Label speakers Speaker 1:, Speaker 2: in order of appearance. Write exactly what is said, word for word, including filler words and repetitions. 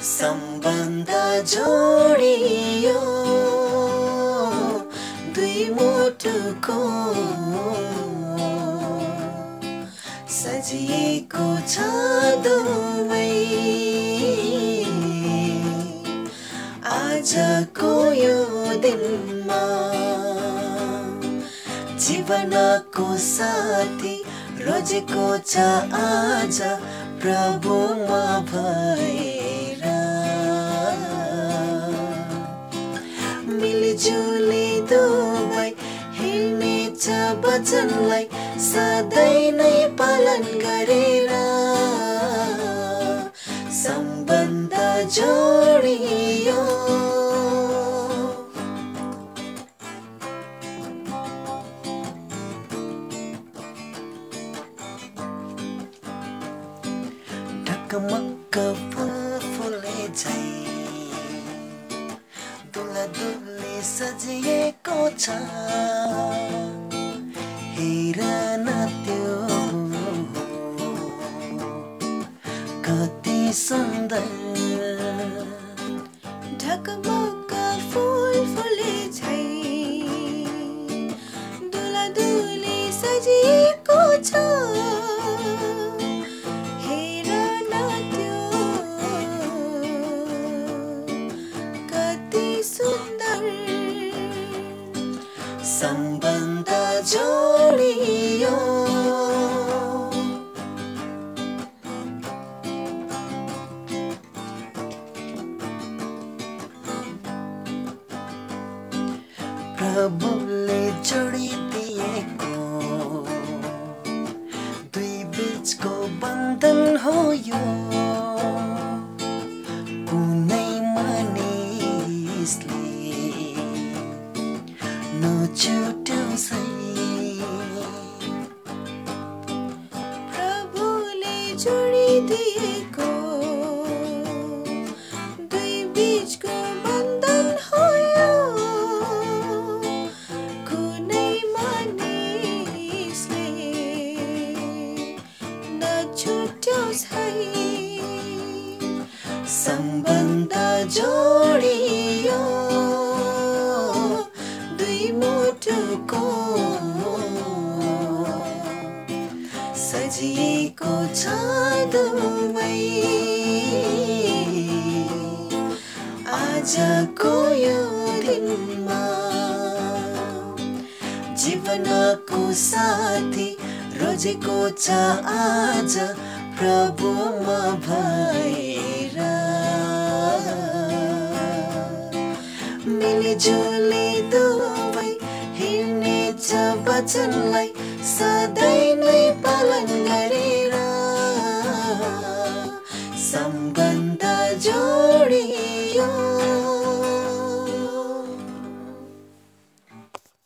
Speaker 1: सम्बन्ध जोडियो दुई मुटुको सजिएको छ दुवै आजको यो दिनमा जीवनको साथी रोजेको छ आज प्रभुमा भएर मिलिजुली दुवै हिँड्नेछ वचनलाई सधैँ नै पालन गरेर सम्बन्ध जोडियो ढकमक्क फुल फुले झै दुला दुली सजिएको छ हेर न त्यो कति सुन्दर
Speaker 2: ढकमक्क फुल फुले झै दुला दुली सजिएको छ हेर न त्यो कति सुन्दर
Speaker 1: सम्बन्ध जोडियो प्रभुले जोडिदिएको दुई बीचको बन्धन हो यो कुनै मानिसले नछुट्याउँछ
Speaker 2: प्रभुले जोडिदिएको दुई बीचको बन्धन हो यो कुनै मानिसले नछुट्याउँछ
Speaker 1: सम्बन्ध जोडियो दुई मुटुको सजिएको छ दुवै आजको यो दिनमा जीवनको साथी रोजेको छ आज प्रभुमा भएर मिलिजुली दुवै हिँड्नेछ वचनलाई सधैँ नै पालन गरेर सम्बन्ध